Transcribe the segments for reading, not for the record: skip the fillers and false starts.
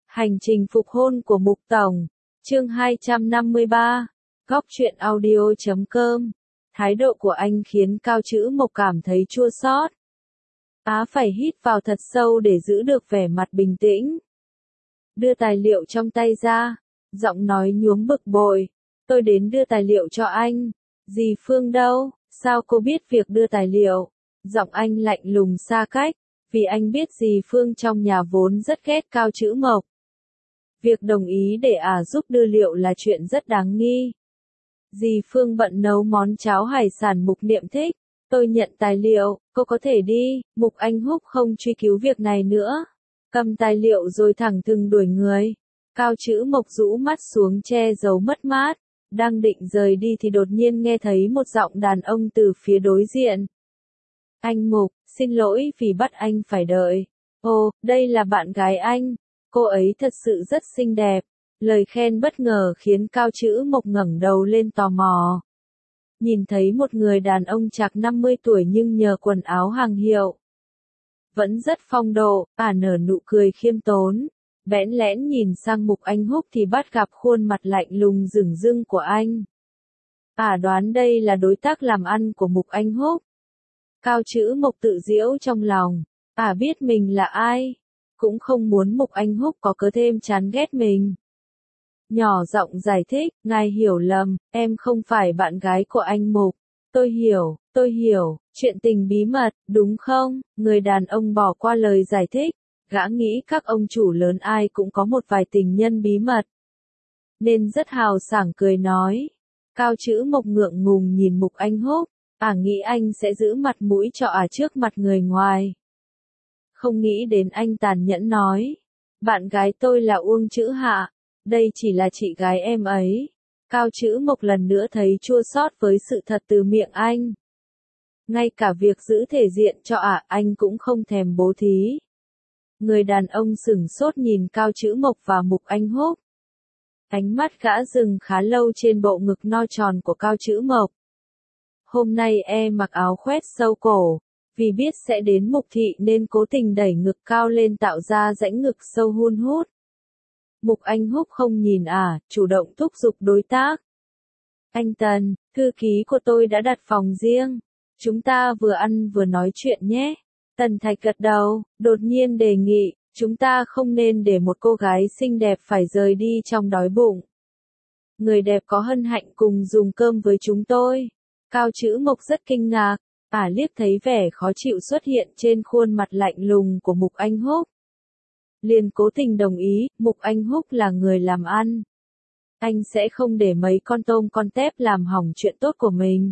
Hành trình phục hôn của Mục Tổng, chương 253, góc truyện audio.com. Thái độ của anh khiến Cao Chữ Mộc cảm thấy chua xót. Á phải hít vào thật sâu để giữ được vẻ mặt bình tĩnh. Đưa tài liệu trong tay ra, giọng nói nhuốm bực bội. Tôi đến đưa tài liệu cho anh. Dì Phương đâu? Sao cô biết việc đưa tài liệu? Giọng anh lạnh lùng xa cách, vì anh biết dì Phương trong nhà vốn rất ghét Cao Chữ Mộc. Việc đồng ý để giúp đưa liệu là chuyện rất đáng nghi. Dì Phương bận nấu món cháo hải sản Mục Niệm thích. Tôi nhận tài liệu, cô có thể đi. Mục Anh Húc không truy cứu việc này nữa. Cầm tài liệu rồi thẳng thừng đuổi người. Cao Chữ Mộc rũ mắt xuống che giấu mất mát. Đang định rời đi thì đột nhiên nghe thấy một giọng đàn ông từ phía đối diện. Anh Mục, xin lỗi vì bắt anh phải đợi. Ồ, đây là bạn gái anh. Cô ấy thật sự rất xinh đẹp. Lời khen bất ngờ khiến Cao Chữ Mộc ngẩng đầu lên tò mò. Nhìn thấy một người đàn ông chạc 50 tuổi nhưng nhờ quần áo hàng hiệu. Vẫn rất phong độ, nở nụ cười khiêm tốn. Bẽn lẽn nhìn sang Mục Anh Húc thì bắt gặp khuôn mặt lạnh lùng rừng rưng của anh. Đoán đây là đối tác làm ăn của Mục Anh Húc. Cao Chữ Mộc tự giễu trong lòng. Biết mình là ai. Cũng không muốn Mục Anh Húc có cớ thêm chán ghét mình. Nhỏ giọng giải thích, ngài hiểu lầm, em không phải bạn gái của anh Mục. Tôi hiểu, chuyện tình bí mật, đúng không? Người đàn ông bỏ qua lời giải thích, gã nghĩ các ông chủ lớn ai cũng có một vài tình nhân bí mật. Nên rất hào sảng cười nói. Cao Chữ Mộc ngượng ngùng nhìn Mục Anh Húc, nghĩ anh sẽ giữ mặt mũi cho trước mặt người ngoài. Không nghĩ đến anh tàn nhẫn nói. Bạn gái tôi là Uông Chữ Hạ. Đây chỉ là chị gái em ấy. Cao Chữ Mộc lần nữa thấy chua xót với sự thật từ miệng anh. Ngay cả việc giữ thể diện cho anh cũng không thèm bố thí. Người đàn ông sửng sốt nhìn Cao Chữ Mộc và Mục Anh Húc. Ánh mắt gã dừng khá lâu trên bộ ngực no tròn của Cao Chữ Mộc. Hôm nay mặc áo khoét sâu cổ. Vì biết sẽ đến Mục thị nên cố tình đẩy ngực cao lên tạo ra rãnh ngực sâu hun hút. Mục Anh Húc không nhìn chủ động thúc giục đối tác. Anh Tần, thư ký của tôi đã đặt phòng riêng. Chúng ta vừa ăn vừa nói chuyện nhé. Tần Thạch gật đầu, đột nhiên đề nghị, chúng ta không nên để một cô gái xinh đẹp phải rời đi trong đói bụng. Người đẹp có hân hạnh cùng dùng cơm với chúng tôi. Cao Chữ Mộc rất kinh ngạc. Liếc thấy vẻ khó chịu xuất hiện trên khuôn mặt lạnh lùng của Mục Anh Húc. Liền cố tình đồng ý, Mục Anh Húc là người làm ăn. Anh sẽ không để mấy con tôm con tép làm hỏng chuyện tốt của mình.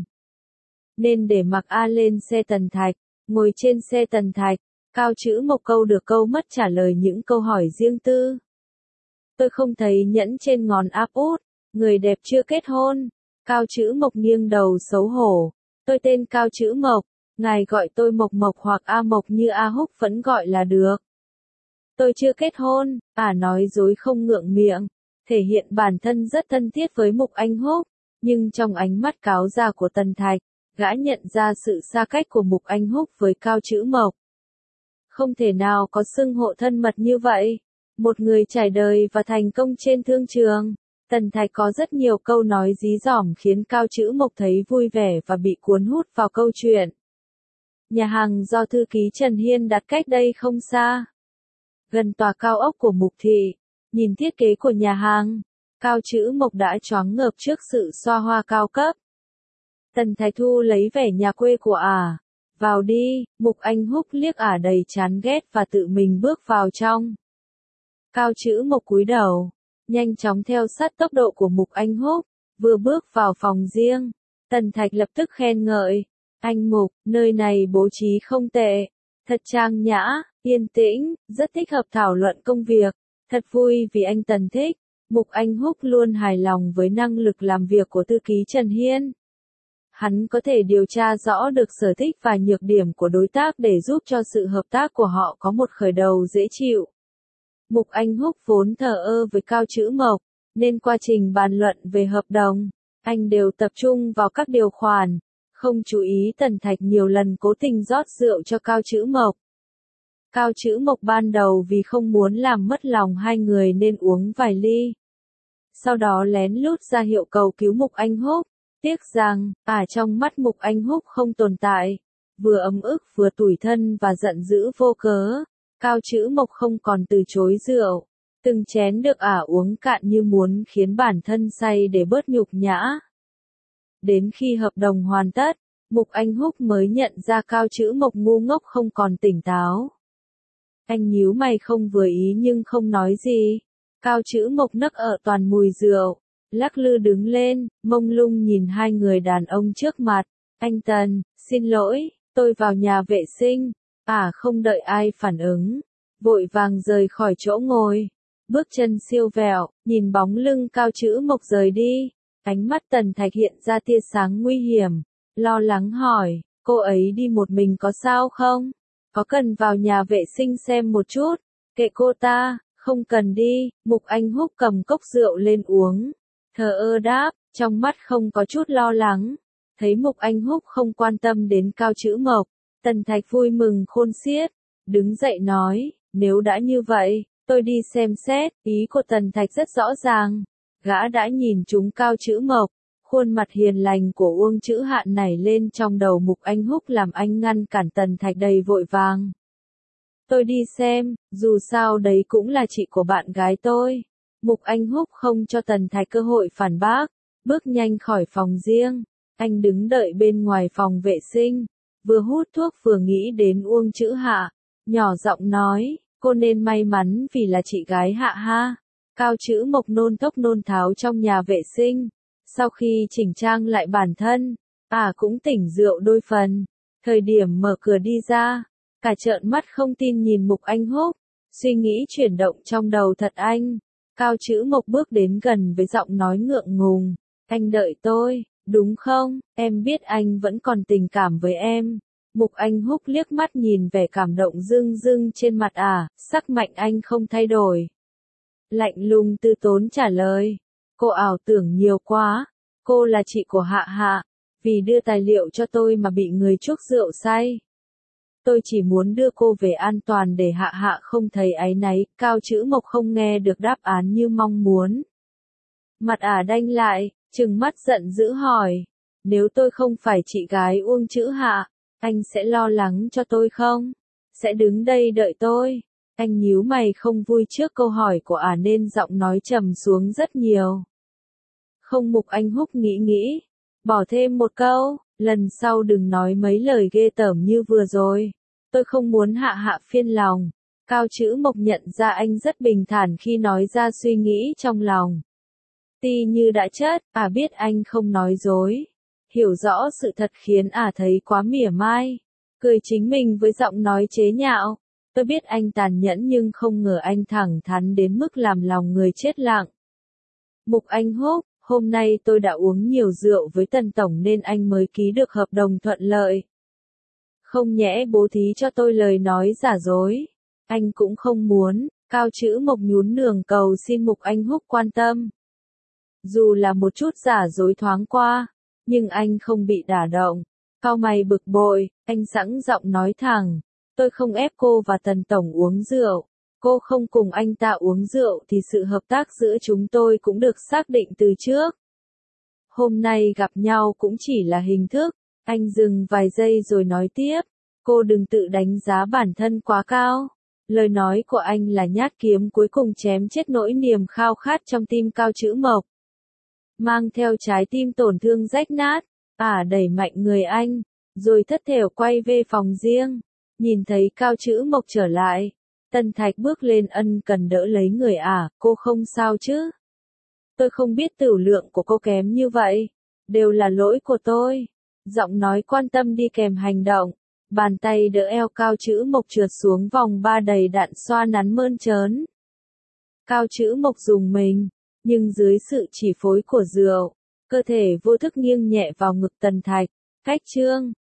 Nên để mặc lên xe Tần Thạch, ngồi trên xe Tần Thạch, Cao Chữ Mộc câu được câu mất trả lời những câu hỏi riêng tư. Tôi không thấy nhẫn trên ngón áp út, người đẹp chưa kết hôn. Cao Chữ Mộc nghiêng đầu xấu hổ. Tôi tên Cao Chữ Mộc, ngài gọi tôi Mộc Mộc hoặc A Mộc như A Húc vẫn gọi là được. Tôi chưa kết hôn, nói dối không ngượng miệng, thể hiện bản thân rất thân thiết với Mục Anh Húc, nhưng trong ánh mắt cáo già của Tần Thạch, gã nhận ra sự xa cách của Mục Anh Húc với Cao Chữ Mộc. Không thể nào có xưng hô thân mật như vậy. Một người trải đời và thành công trên thương trường. Tần Thạch có rất nhiều câu nói dí dỏm khiến Cao Chữ Mộc thấy vui vẻ và bị cuốn hút vào câu chuyện. Nhà hàng do thư ký Trần Hiên đặt cách đây không xa. Gần tòa cao ốc của Mục thị. Nhìn thiết kế của nhà hàng, Cao Chữ Mộc đã choáng ngợp trước sự xoa hoa cao cấp. Tần Thạch thu lấy vẻ nhà quê của Vào đi, Mục Anh Húc liếc đầy chán ghét và tự mình bước vào trong. Cao Chữ Mộc cúi đầu. Nhanh chóng theo sát tốc độ của Mục Anh Húc, vừa bước vào phòng riêng, Tần Thạch lập tức khen ngợi. Anh Mục, nơi này bố trí không tệ, thật trang nhã, yên tĩnh, rất thích hợp thảo luận công việc, thật vui vì anh Tần thích. Mục Anh Húc luôn hài lòng với năng lực làm việc của thư ký Trần Hiên. Hắn có thể điều tra rõ được sở thích và nhược điểm của đối tác để giúp cho sự hợp tác của họ có một khởi đầu dễ chịu. Mục Anh Húc vốn thờ ơ với Cao Chữ Mộc, nên quá trình bàn luận về hợp đồng, anh đều tập trung vào các điều khoản, không chú ý Tần Thạch nhiều lần cố tình rót rượu cho Cao Chữ Mộc. Cao Chữ Mộc ban đầu vì không muốn làm mất lòng hai người nên uống vài ly. Sau đó lén lút ra hiệu cầu cứu Mục Anh Húc. Tiếc rằng, trong mắt Mục Anh Húc không tồn tại. Vừa ấm ức vừa tủi thân và giận dữ vô cớ. Cao Chữ Mộc không còn từ chối rượu. Từng chén được uống cạn như muốn khiến bản thân say để bớt nhục nhã. Đến khi hợp đồng hoàn tất, Mục Anh Húc mới nhận ra Cao Chữ Mộc ngu ngốc không còn tỉnh táo. Anh nhíu mày không vừa ý nhưng không nói gì. Cao Chữ Mộc nấc ở toàn mùi rượu, lắc lư đứng lên, mông lung nhìn hai người đàn ông trước mặt. Anh Tần, xin lỗi, tôi vào nhà vệ sinh. Không đợi ai phản ứng, vội vàng rời khỏi chỗ ngồi. Bước chân siêu vẹo, nhìn bóng lưng Cao Chữ Mộc rời đi. Ánh mắt Tần Thạch hiện ra tia sáng nguy hiểm, lo lắng hỏi, cô ấy đi một mình có sao không? Có cần vào nhà vệ sinh xem một chút? Kệ cô ta, không cần đi. Mục Anh Húc cầm cốc rượu lên uống. Thờ ơ đáp, trong mắt không có chút lo lắng. Thấy Mục Anh Húc không quan tâm đến Cao Chữ Mộc, Tần Thạch vui mừng khôn xiết. Đứng dậy nói, nếu đã như vậy, tôi đi xem xét. Ý của Tần Thạch rất rõ ràng. Gã đã nhìn trúng Cao Chữ Mộc. Khuôn mặt hiền lành của Uông Chữ Hạn nảy lên trong đầu Mục Anh Húc làm anh ngăn cản Tần Thạch đầy vội vàng. Tôi đi xem, dù sao đấy cũng là chị của bạn gái tôi. Mục Anh Húc không cho Tần Thạch cơ hội phản bác, bước nhanh khỏi phòng riêng. Anh đứng đợi bên ngoài phòng vệ sinh, vừa hút thuốc vừa nghĩ đến Uông Chữ Hạ, nhỏ giọng nói, cô nên may mắn vì là chị gái Hạ ha. Cao Chữ Mộc nôn thốc nôn tháo trong nhà vệ sinh. Sau khi chỉnh trang lại bản thân, cũng tỉnh rượu đôi phần. Thời điểm mở cửa đi ra, cả trợn mắt không tin nhìn Mục Anh Húc, suy nghĩ chuyển động trong đầu thật anh. Cao Chữ Mộc bước đến gần với giọng nói ngượng ngùng, anh đợi tôi, đúng không? Em biết anh vẫn còn tình cảm với em. Mục Anh Húc liếc mắt nhìn vẻ cảm động rưng rưng trên mặt sắc mạnh anh không thay đổi. Lạnh lùng tư tốn trả lời. Cô ảo tưởng nhiều quá, cô là chị của Hạ Hạ, vì đưa tài liệu cho tôi mà bị người chuốc rượu say. Tôi chỉ muốn đưa cô về an toàn để Hạ Hạ không thấy áy náy. Cao Chữ Mộc không nghe được đáp án như mong muốn. Mặt đanh lại, trừng mắt giận dữ hỏi, nếu tôi không phải chị gái Uông Chữ Hạ, anh sẽ lo lắng cho tôi không? Sẽ đứng đây đợi tôi? Anh nhíu mày không vui trước câu hỏi của nên giọng nói trầm xuống rất nhiều. Không. Mục Anh Húc nghĩ, bỏ thêm một câu, lần sau đừng nói mấy lời ghê tởm như vừa rồi. Tôi không muốn Hạ Hạ phiền lòng. Cao Chữ Mộc nhận ra anh rất bình thản khi nói ra suy nghĩ trong lòng. Ti như đã chất, biết anh không nói dối. Hiểu rõ sự thật khiến thấy quá mỉa mai. Cười chính mình với giọng nói chế nhạo. Tôi biết anh tàn nhẫn nhưng không ngờ anh thẳng thắn đến mức làm lòng người chết lặng. Mục Anh Húc, hôm nay tôi đã uống nhiều rượu với Tần Tổng nên anh mới ký được hợp đồng thuận lợi. Không nhẽ bố thí cho tôi lời nói giả dối. Anh cũng không muốn. Cao Chữ Mộc nhún nhường cầu xin Mục Anh Húc quan tâm. Dù là một chút giả dối thoáng qua, nhưng anh không bị đả động. Cau mày bực bội, anh sẵn giọng nói thẳng. Tôi không ép cô và Tần Tổng uống rượu. Cô không cùng anh ta uống rượu thì sự hợp tác giữa chúng tôi cũng được xác định từ trước. Hôm nay gặp nhau cũng chỉ là hình thức. Anh dừng vài giây rồi nói tiếp. Cô đừng tự đánh giá bản thân quá cao. Lời nói của anh là nhát kiếm cuối cùng chém chết nỗi niềm khao khát trong tim Cao Chữ Mộc. Mang theo trái tim tổn thương rách nát, đẩy mạnh người anh, rồi thất thểu quay về phòng riêng. Nhìn thấy Cao Chữ Mộc trở lại, Tần Thạch bước lên ân cần đỡ lấy người cô không sao chứ? Tôi không biết tửu lượng của cô kém như vậy, đều là lỗi của tôi. Giọng nói quan tâm đi kèm hành động, bàn tay đỡ eo Cao Chữ Mộc trượt xuống vòng ba đầy đặn xoa nắn mơn trớn. Cao Chữ Mộc dùng mình, nhưng dưới sự chỉ phối của rượu, cơ thể vô thức nghiêng nhẹ vào ngực Tần Thạch. Cách chương